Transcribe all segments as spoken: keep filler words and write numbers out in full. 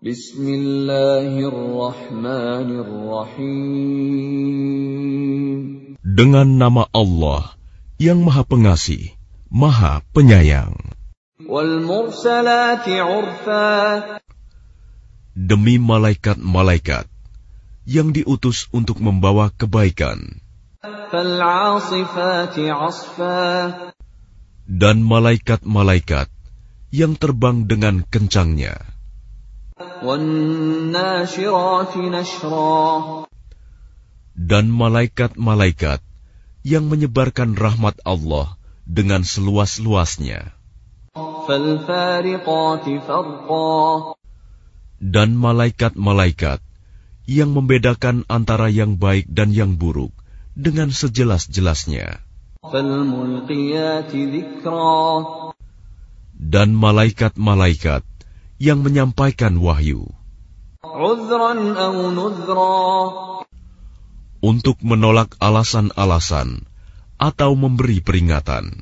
Bismillahirrahmanirrahim. Dengan nama Allah yang Maha Pengasih, Maha Penyayang. Wal mursalati urfa. Demi malaikat-malaikat yang diutus untuk membawa kebaikan. Fal 'asifati 'asfa. Dan malaikat-malaikat yang terbang dengan kencangnya. Wan nashirati nashra. Dan malaikat-malaikat yang menyebarkan rahmat Allah dengan seluas-luasnya. Fal fariqati farqa. Dan malaikat-malaikat yang membedakan antara yang baik dan yang buruk dengan sejelas-jelasnya. Fal mulqiyati dzikra. Dan malaikat-malaikat yang menyampaikan wahyu. Uzran aw nuzra. Untuk menolak alasan-alasan atau memberi peringatan.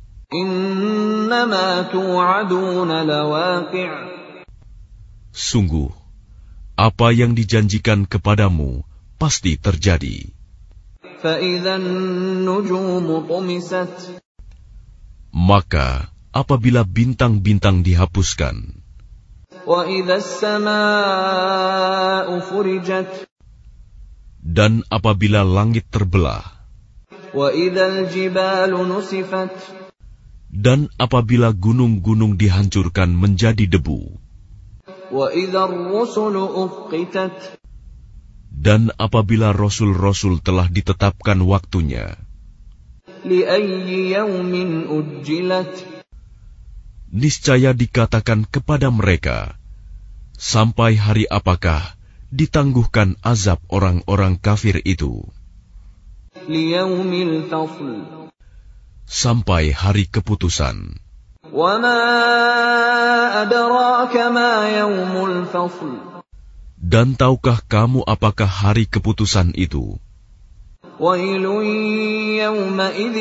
Innama tu'aduna lawaqi'. Sungguh, apa yang dijanjikan kepadamu pasti terjadi. فَإِذَا النُّجُومُ طُمِسَتْ. Maka, apabila bintang-bintang dihapuskan. وَإِذَا السَّمَاءُ فُرِجَتْ. Dan apabila langit terbelah. وَإِذَا الْجِبَالُ نُسِفَتْ. Dan apabila gunung-gunung dihancurkan menjadi debu. وَإِذَا الرُّسُلُ أُقِّتَتْ. Dan apabila rasul-rasul telah ditetapkan waktunya. لِأَيِّ يَوْمٍ أُجِّلَتْ. Niscaya dikatakan kepada mereka, sampai hari apakah ditangguhkan azab orang-orang kafir itu? لِيَوْمِ الْفَصْلِ. Sampai hari keputusan. وَمَا أَدْرَاكَ مَا يَوْمُ الْفَصْلِ. Dan tahukah kamu apakah hari keputusan itu? وَيْلٌ يَوْمَئِذٍ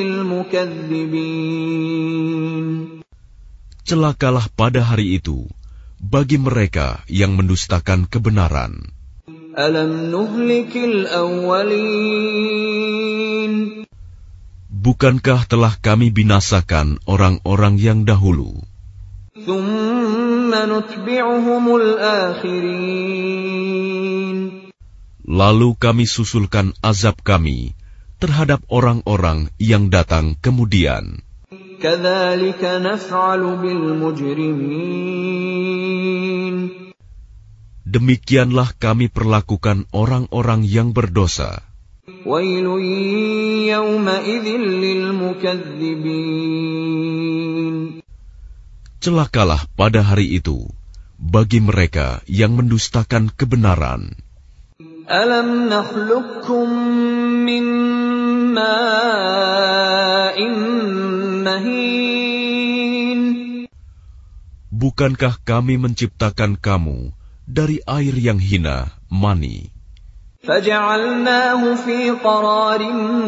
لِلْمُكَذِّبِينَ. Celakalah pada hari itu bagi mereka yang mendustakan kebenaran. أَلَمْ نُهْلِكِ الْأَوَّلِينَ. Bukankah telah kami binasakan orang-orang yang dahulu? ثُمَّ نُتْبِعُهُمُ الْآخِرِينَ. Lalu kami susulkan azab kami terhadap orang-orang yang datang kemudian. كَذَلِكَ نَفْعَلُ بِالْمُجْرِمِينَ. Demikianlah kami perlakukan orang-orang yang berdosa. وَيْلٌ يَوْمَئِذٍ لِلْمُكَذِّبِينَ. Celakalah pada hari itu bagi mereka yang mendustakan kebenaran. أَلَمْ نَخْلُقكُّم مِّن مَّاءٍ مَّهِينٍ. Bukankah kami menciptakan kamu dari air yang hina, mani? فَجَعَلْنَاهُ فِي قَرَارٍ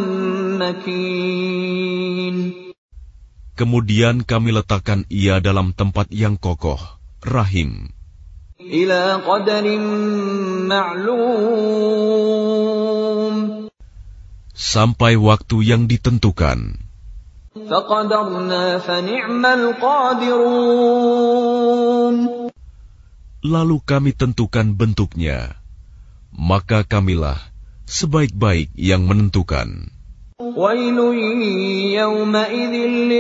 مَّكِينٍ. Kemudian kami letakkan ia dalam tempat yang kokoh, rahim. إِلَى قَدَرٍ مَّعْلُومٍ. Sampai waktu yang ditentukan. فَقَدَرْنَا فَنِعْمَ الْقَادِرُونَ. Lalu kami tentukan bentuknya. Maka kamilah sebaik-baik yang menentukan. وَيْلٌ يَوْمَئِذٍ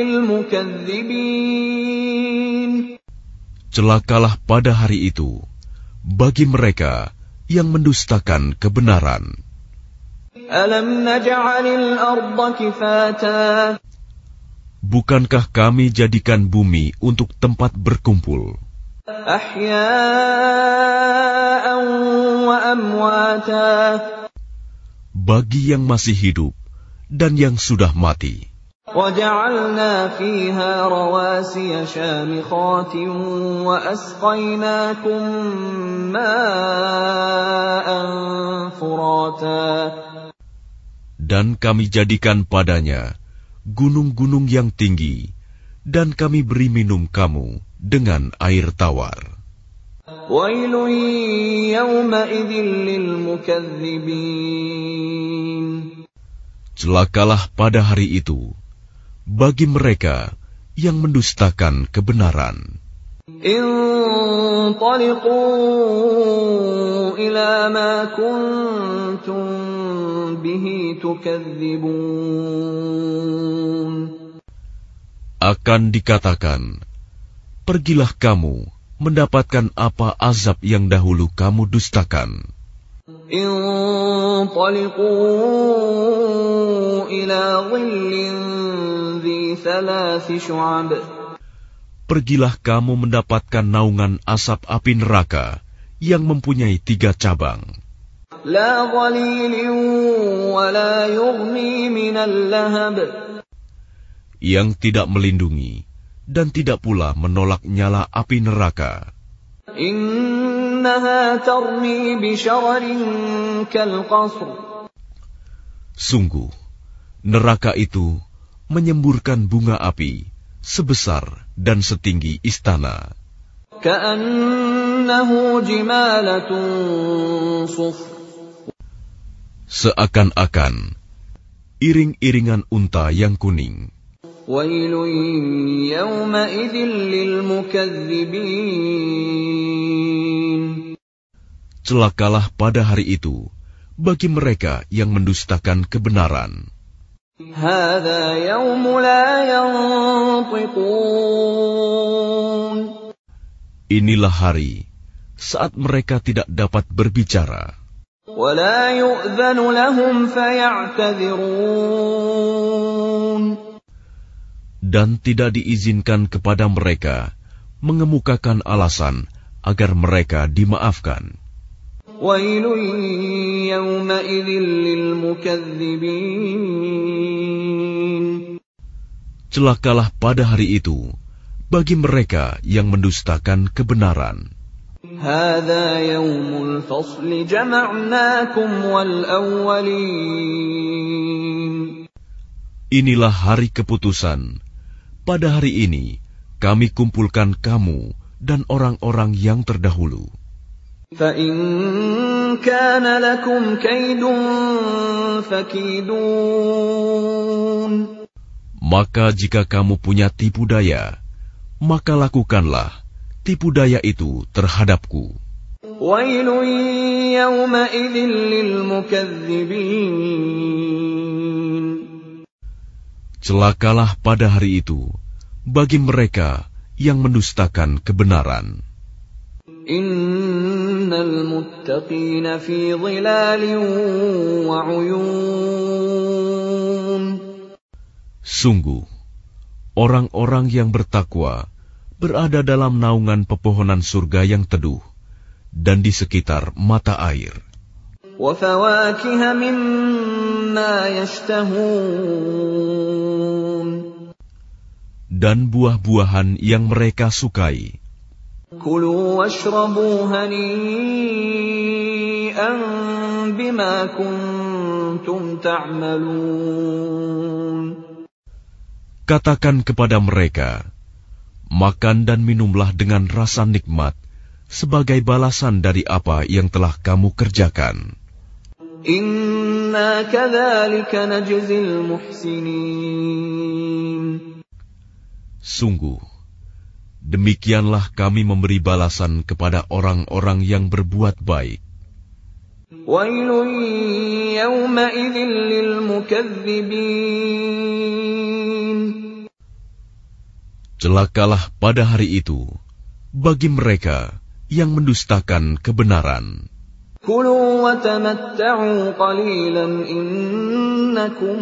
لِلْمُكَذِّبِينَ. Celakalah pada hari itu bagi mereka yang mendustakan kebenaran. أَلَمْ نَجْعَلِ الْأَرْضَ كِفَاتًا. Bukankah kami jadikan bumi untuk tempat berkumpul? أَحْيَاءً وَأَمْوَاتًا. Bagi yang masih hidup dan yang sudah mati. وَجَعَلْنَا فِيهَا رَوَاسِيَ شَامِخَاتٍ وَأَسْقَيْنَاكُم مَّاءً فُرَاتًا. Dan kami jadikan padanya gunung-gunung yang tinggi, dan kami beri minum kamu dengan air tawar. وَيْلٌ يَوْمَئِذٍ لِّلْمُكَذِّبِينَ. Celakalah pada hari itu bagi mereka yang mendustakan kebenaran. انطلقوا إلى ما كنتم به تكذبون. Akan dikatakan, pergilah kamu mendapatkan apa azab yang dahulu kamu dustakan. انطلقوا إلى ظل ذي ثلاث شعب. Pergilah kamu mendapatkan naungan asap api neraka yang mempunyai tiga cabang. لا ظليل ولا يغني من اللهب. Yang tidak melindungi dan tidak pula menolak nyala api neraka. إنها ترمي بشرر كالقصر. Sungguh, neraka itu menyemburkan bunga api sebesar dan setinggi istana. كأنه جمالة صفر. Seakan-akan iring-iringan unta yang kuning. ويل يومئذ للمكذبين. Celakalah pada hari itu bagi mereka yang mendustakan kebenaran. هذا يوم لا ينطقون. Inilah hari saat mereka tidak dapat berbicara. ولا يؤذن لهم فيعتذرون. Dan tidak diizinkan kepada mereka mengemukakan alasan agar mereka dimaafkan. ويل يومئذ للمكذبين. Celakalah pada hari itu bagi mereka yang mendustakan kebenaran. هذا يوم الفصل جمعناكم والأولين. Inilah hari keputusan. Pada hari ini kami kumpulkan kamu dan orang-orang yang terdahulu. فَإِن كَانَ لَكُمْ كَيْدٌ فَكِيدُونِ. Maka jika kamu punya tipu daya, maka lakukanlah tipu daya itu terhadapku. وَيْلٌ يَوْمَئِذٍ لِّلْمُكَذِّبِينَ. Celakalah pada hari itu bagi mereka yang mendustakan kebenaran. Innal muttaqina fi dhilalin wa 'uyun. Sungguh, orang-orang yang bertakwa berada dalam naungan pepohonan surga yang teduh dan di sekitar mata air. Wa fawakiha mimma yashtahun. Dan buah-buahan yang mereka sukai. Kulu washrabu hani'an bima kuntum ta'malun. Katakan kepada mereka, makan dan minumlah dengan rasa nikmat sebagai balasan dari apa yang telah kamu kerjakan. Inna kadzalika najzil muhsinin. Sungguh, demikianlah kami memberi balasan kepada orang-orang yang berbuat baik. Wailun yawma'idhin lil mukadzibin. Celakalah pada hari itu bagi mereka yang mendustakan kebenaran. Kulu wa tamatta'u qalilan innakum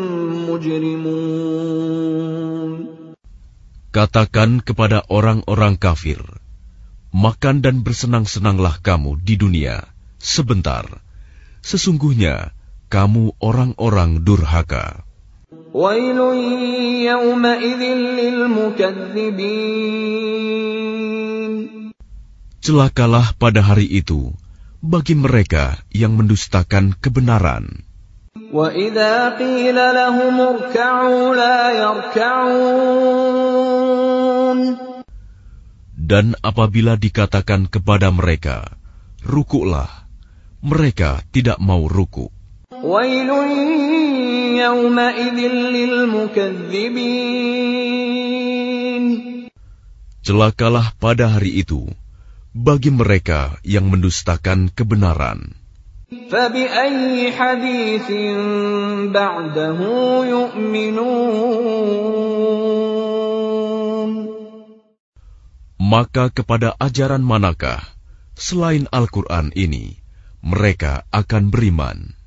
mujrimun. Katakan kepada orang-orang kafir, makan dan bersenang-senanglah kamu di dunia sebentar. Sesungguhnya kamu orang-orang durhaka. Wailun yawma'idhin lil mukadzibin. Celakalah pada hari itu bagi mereka yang mendustakan kebenaran. Wa idza qila lahum irka'u la yarka'un. Dan apabila dikatakan kepada mereka, rukuklah, mereka tidak mau rukuk. Wailun yawma'idhin lilmukaththibin. Celakalah pada hari itu bagi mereka yang mendustakan kebenaran. فَبِأَيِّ حَدِيثٍ بَعْدَهُ يُؤْمِنُونَ. Maka kepada ajaran manakah selain Al-Quran ini mereka akan beriman?